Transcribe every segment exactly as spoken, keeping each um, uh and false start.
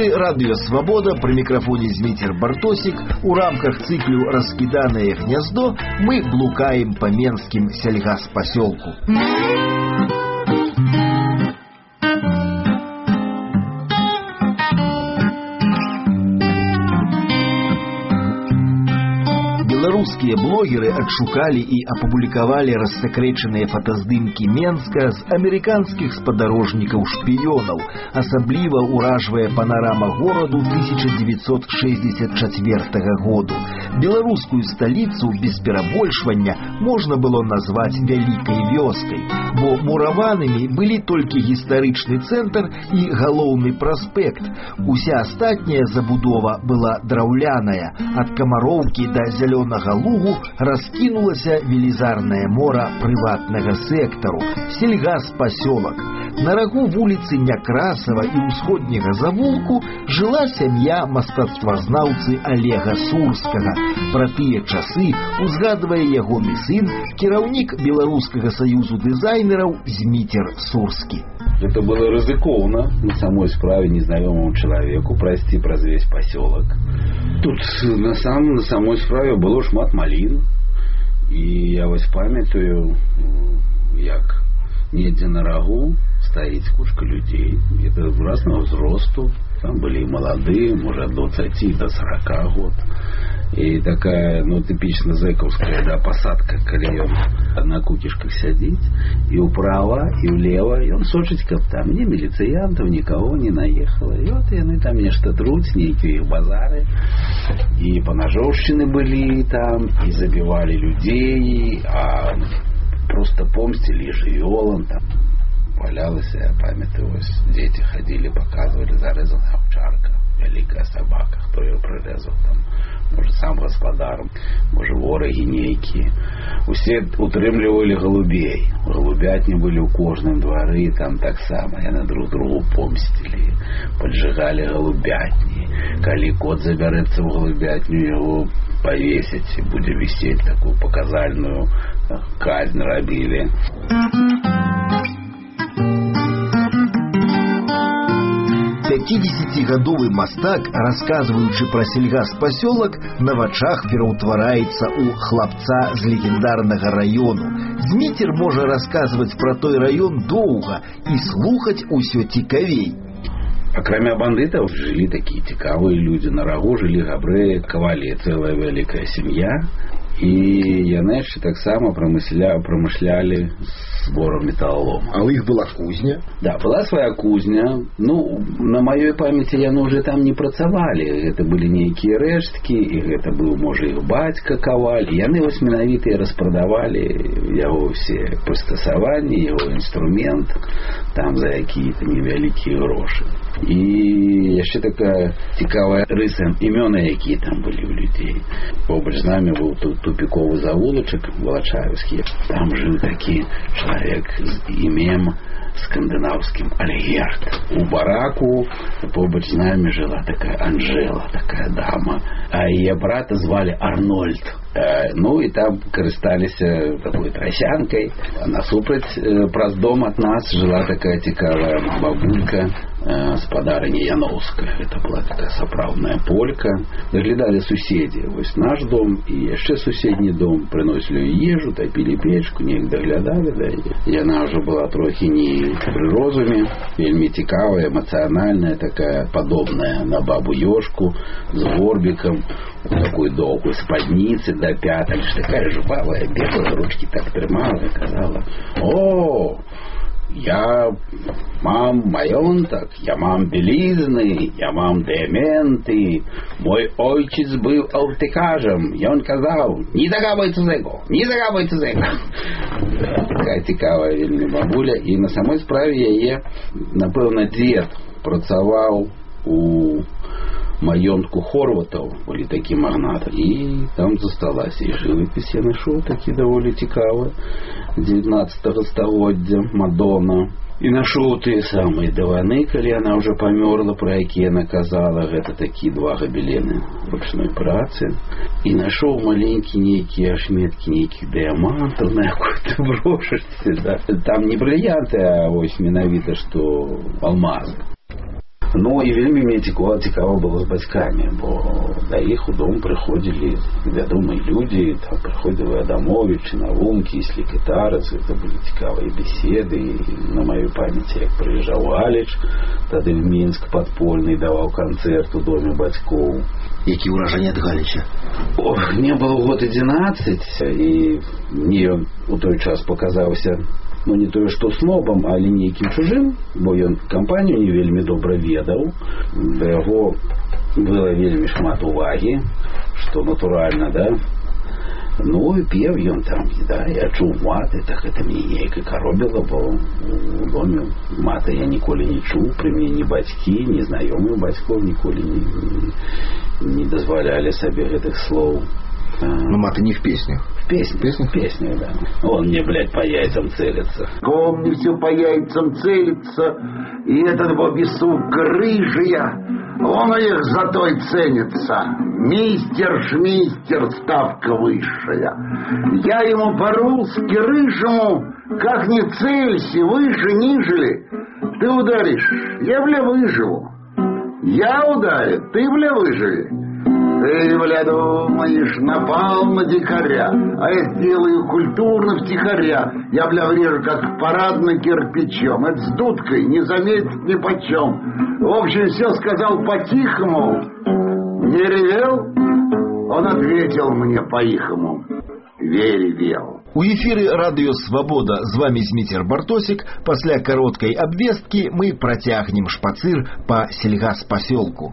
эфіры радыё Свабода, пры мікрафоне Зміцер Бартосік. У рамках цыклю «Раскіданае гняздо» мы блукаем па менскім сельгаспасёлку. Беларускія блогеры адшукалі і апублікавалі рассакрэчаныя фотаздымкі Менска з амерыканскіх спадарожнікаў-шпіёнаў. Асабліва ўражвае панарама гораду тысяча дзевяцьсот шэсцьдзесят чацвёртага году. Беларускую сталіцу без перабольшвання можна было назваць вялікай вёскай, бо мураванымі былі толькі гістарычны цэнтр і галоўны праспект. Уся астатняя забудова была драўляная, ад Камароўкі да Зялёнага Лугу раскінулася велізарнае мора прыватнага сектару, сельгаспасёлак. На рагу вуліцы Някрасава і ўсходняга завулку жыла сям'я мастацтвазнаўцы Олега Сурскага. Пра тыя часы узгадвае ягоны сын, кіраўнік Беларускага саюзу дызайнераў Зміцер Сурскі. Это было рызыкоўна на самой справе незнаёмому человеку прайсці праз весь пасёлак. Тут на, сам, на самой справе было шмат малін, і я вось памятаю, як недзе на рагу стаіць кучка людзей, это разного ўзросту, там былі і маладыя, можа, ад дваццаці да сарака год. І такая, ну, типічна зэкаўская, да, пасадка, калі ён на кукішках сядзіць, і ўправа, і ўлева, ён сочыць, каб там ні міліцыянтаў, нікаго не наехала. І от яны там нешта труць, нейкія іх базары, і панажоўшчыны былі там, і забівалі людзей, а просто помсцілі жывёлам там. Валялася, я памятаю, вось дзеці хадзілі, паказвалі, зарэзаная аўчарка, вялікая сабака, хто её прырэзаў там, можа, сам гаспадар, можа, ворагі нейкія. Усе утрымлівалі голубей, голубятні былі ў кожным двары, там таксама яны друг другу помсцілі, поджигалі голубятні. Калі кот забярэцца ў голубятню, яго павесяць, і будзе вісець, такую паказальную казнь рабілі. пяцідзесяцігадовы мастак, расказваючы пра сельгаспасёлак, на вачах пераўтвараецца ў хлапца з легендарнага раёну. Зміцер можа расказваць пра той раён доўга і слухаць усё цікавей. Акрамя бандытаў жылі такія цікавыя людзі. На рагу жылі габрэі, кавалі, цэлая вялікая сям'я. І яны яшчэ таксама прамышля, прамышлялі збором металлолома. А у іх была кузня? Да, была свая кузня. Ну, на маёй памяці яны ўжо там не працавалі. Гэта былі нейкія рэшткі, і гэта быў, можа, іх бацька каваль. Яны вось менавіта і распрадавалі яго ўсе прыстасаванні, яго інструмент, там за якія-то невялікія грошы. І яшчэ такая цікавая рыса, імёны, якія там былі ў людзей. Побач з намі быў тут тупіковы завулачак Валачаевскі. Там жыў такі чалавек з імем скандынаўскім Альгерт. У бараку побач з намі жыла такая Анжела, такая дама. А яе брата звалі Арнольд. Ну і там карысталіся такой трасянкай. А насупраць праз дом ад нас жыла такая цікавая бабулька, спадарыня Яноўская. Это была такая сапраўдная полька. Даглядалі суседзі. Вось наш дом і яшчэ суседні дом. Прыносілі ежу, тапілі печку, неяк даглядалі. Да? Яна ўжо была трохі не пры розуме. Вельмі цікавая, эмацыянальная, такая падобная на бабу Ёшку, з горбікам, у такой доўгой спадніцы да пятак. Такая жупавая, бегала, ручки так трымала і казала: «О, я мам маёнтак, я мам белизны, я мам дыяменты. Мой ойчыц быў аўтыкажам. Ён казаў: не загабайце з яго, не загабайце з яго». Такая цікавая вельмі бабуля. І на самой справе яе, напэўна, дзед працаваў у маёнтку Хорватаў, былі такі магнаты, і там засталася і жывапіс я нашоў такі даволі цікавы дзевятнаццатага стагоддзя, Мадонна. І нашоў тыя самыя дываны, калі яна ўжо памёрла, пра якія яна казала. Гэта такі два габелены ручной працы. І нашоў маленькі нейкія ашметкі нейкіх дыямантаў на якой-то брошачцы. Да. Там не брыльянты, а вось менавіта што алмазы. Ну і вельмі мне цікава, цікава было з бацькамі, бо да іх у дом прыходзілі вядомыя людзі, там прыходзілі Адамович, Навумкі, Слікітарац, это былі цікавыя беседы, і на маю памяць, як прыязджаў Галіч, тады в Мінск падпольны даваў канцэрт у доме бацькоў. Які ўражанні ад Галіча? Ох, мне было год адзінаццаць, і мне ён у той час паказаўся, ну не тое што снобам, але нейкім чужым, бо ён кампанію не вельмі добра ведаў, да яго было вельмі шмат увагі, што натуральна, да. Ну і пеў ён там, да, я чуў маты, так гэта мне нейка каробіла, бо у доме маты я ніколі не чуў, пры мне ні бацькі, ні знаёмыя бацькоў ніколі не, не, не дазвалялі сабе гэтых слоў. Ну, маты не в песнях. В песнях, песнях, песнях, да. Он мне, блядь, по яйцам целится. Он мне все по яйцам целится, и этот бобисук рыжия, он их зато и ценится. Мистер шмистер, ставка высшая. Я ему по-русски рыжему, как ни целься, выше, нижели. Ты ударишь, я, бля, выживу. Я ударю, ты, бля, выживи. Ты, бля, думаешь, напал на дикаря, а я сделаю культурно втихаря. Я, бля, врежу, как парадно кирпичом. Это с дудкой, не заметит ни почем. В общем, все сказал по-тихому. Не ревел? Он ответил мне по-ихому. Веревел. У эфіры радыё Свабода, з вами Зміцер Бартосік. Пасля кароткай абвесткі мы працягнем шпацыр па сельгаспасёлку.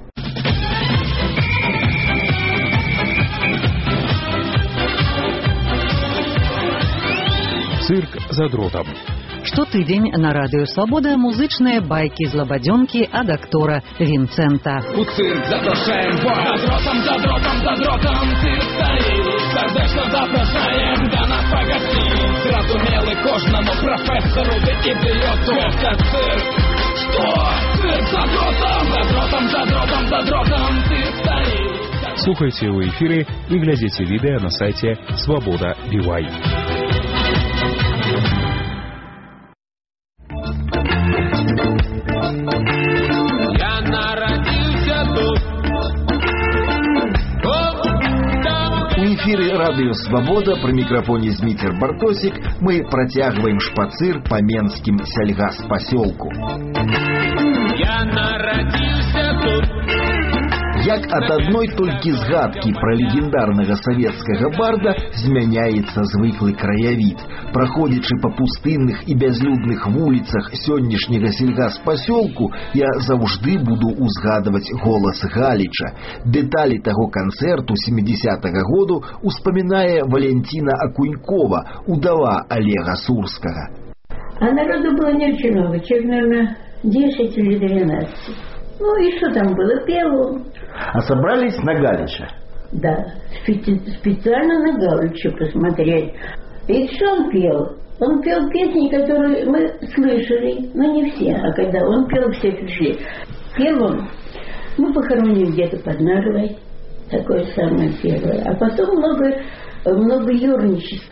Цирк за дротом. Штотыдзень на радыё Свабода музычныя байкі-злабадзёнкі ад актора Вінцэнта. У цирк запрашаем вас. За дротом, за дротом, за дротом цирк стаіць. Сардэчна запрашаем да нас пагасіць. Зразумелы кожнаму прафесару ды ідыёту. Гэта цирк. Што? Цирк за дротом, за дротом, за дротом, за дротом цирк стаіць. Слухайте ў эфіры і глядзіце відэа на сайце Свабода би вай. У эфіры радыё Свабода, пры мікрафоне Зміцер Бартосік, мы працягваем шпацыр па менскім сельгаспасёлку. Я нарадзіўся тут. Як ад адной толькі згадкі пра легендарнага савецкага барда змяняецца звыклы краявід. Праходзячы па пустынных і бязлюдных вуліцах сённяшняга сельгаспасёлку, я заўжды буду ўзгадваць голас Галіча. Дэталі таго канцэрту сямідзесятага году успамінае Валентина Акунькова, удава Олега Сурскага. А народу было не очень много, человек, наверное, десять или двенадцать. Ну и что там было? Пел он. А собрались на Галича? Да, специ- специально на Галича посмотреть. И что он пел? Он пел песни, которые мы слышали, но не все. А когда он пел, все пришли. Пел он, мы похороним где-то под Нарвой, такое самое первое. А потом много, много юрничеств.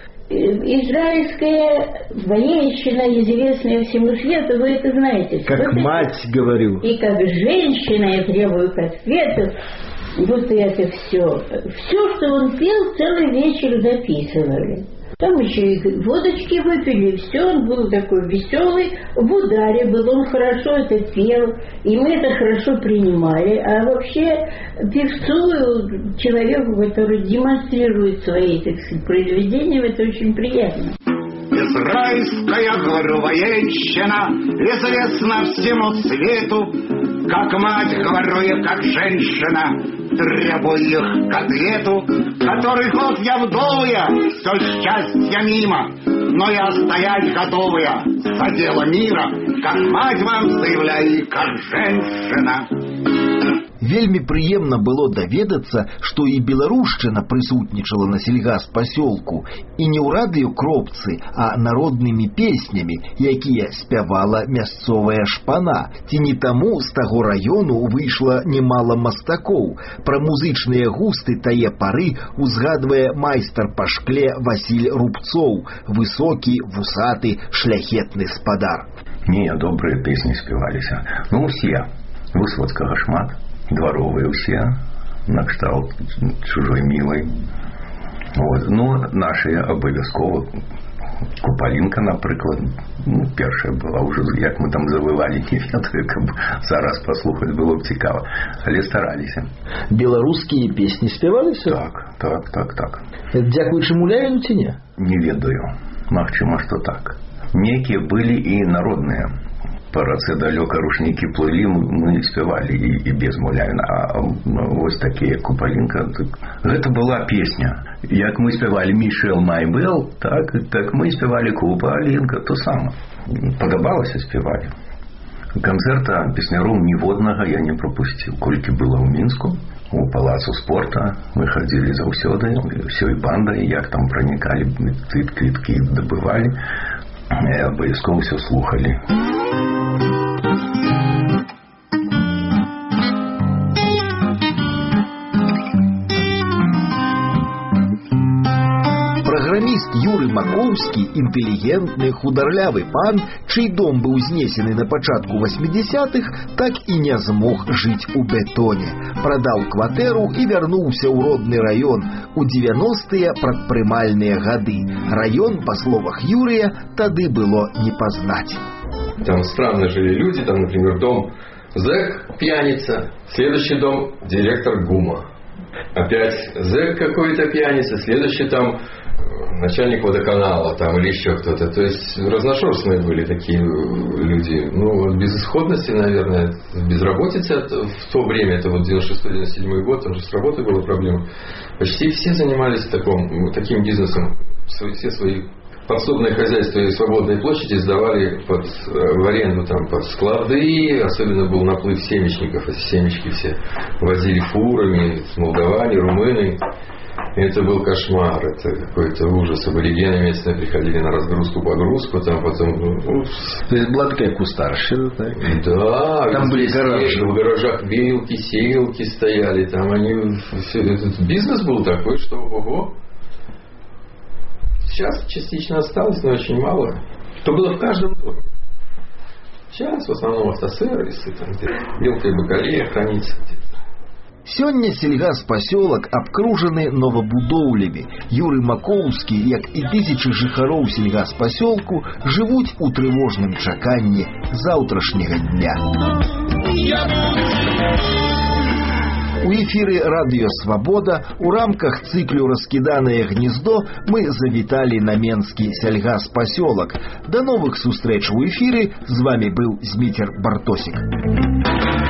Израильская военщина, известная всему свету, вы это знаете. Как вот мать, это, говорю. И как женщина я требую ответов. Вот это все. Все, что он пел, целый вечер записывали. Там еще и водочки выпили, все, он был такой веселый, в ударе был, он хорошо это пел, и мы это хорошо принимали. А вообще певцу, человеку, который демонстрирует свои, так сказать, произведения, это очень приятно. Израильская, говорю, военщина, известна всему свету, как мать, говорю я, как женщина, требую их к ответу, который год я вдовая, все счастье мимо, но я стоять готовая за дело мира, как мать вам заявляю, как женщина. Вельмі прыемна было даведацца, што і беларушчына прысутнічала на сельгаспасёлку, і не ў радыёкропцы, а народнымі песнямі, якія спявала мясцовая шпана. Ці не таму з таго раёну выйшла немала мастакоў. Пра музычныя густы тае пары узгадвае майстар па шкле Васіль Рубцоў, высокі, вусаты, шляхетны спадар. Не, добрыя песні спяваліся. Ну, усе. Высоцкага шмат, дваровыя ўсе, накшталт чужой мілай. Вот. Ну, нашыя абавязкова. Купалінка, напрыклад, ну, першая была ўжо, як мы там завывалі, не ведаю, каб зараз паслухаць было б цікава, але стараліся. Беларускія песні спяваліся? Так, так, так, так. Дзякуючы Мулявіну ці не? Не ведаю, магчыма, што так. Некія былі і народныя. Па рацэ далёка рушнікі плылі, мы спявалі і, і без Мулявіна. А вось такія Купалінка, так, гэта была песня. Як мы спявалі Мішэл Майбел, так, так мы спявалі Купалінка, то сама. Падабалася спявалі. Канцэрта песняроў ніводнага я не прапусціў. Колькі было ў Мінску, у палацу спорта, мы хадзілі заўсёды, ўсёй бандай, як там пранікалі, квіткі дабывалі, абавязкова ўсё слухалі. Праграміст Юры Макоўскі, інтэлігентны, хударлявы пан, чый дом быў знесены на пачатку васьмідзесятых, так і не змог жыць у бетоне. Прадаў кватэру і вярнуўся ў родны раён у дзевяностыя прадпрымальныя гады. Раён, па словах Юрыя, тады было не пазнаць. Там странно жили люди, там, например, дом зэк, пьяница, следующий дом директор ГУМа. Опять зэк какой-то пьяница, следующий там начальник водоканала там, или еще кто-то. То есть разношерстные были такие люди. Ну, от безысходности, наверное, безработицы в то время, это вот девяносто шестой девяносто седьмой год, там же с работой была проблема. Почти все занимались таком, таким бизнесом, все свои подсобное хозяйство и свободные площади сдавали под, в аренду там, под склады. Особенно был наплыв семечников. Эти семечки все возили фурами с молдаване, румыны. Это был кошмар. Это какой-то ужас. Аборигены местные приходили на разгрузку-погрузку. Там потом... Ну, то есть была такая кустарщина, так? Да. Там были гаражи. В гаражах вилки, сеялки стояли. Там они... Все, этот бизнес был такой, что ого. Сейчас частично осталось, но очень мало. То было в каждом доме. Сейчас в основном автосервисы, там где мелкая бакалея хранится где-то. Сёння сельгаспасёлак абкружаны новабудоўлямі. Юры Макоўскі, як і тысячы жыхароў сельгаспасёлку, жывуць у трывожным чаканні заўтрашняга дня. У эфіры радыё «Свабода» у рамках цыклю «Раскіданае гнездо» мы завіталі на менскі сельгаспасёлак. Да новых сустрэч у эфіры. З вами быў Зміцер Бартосік.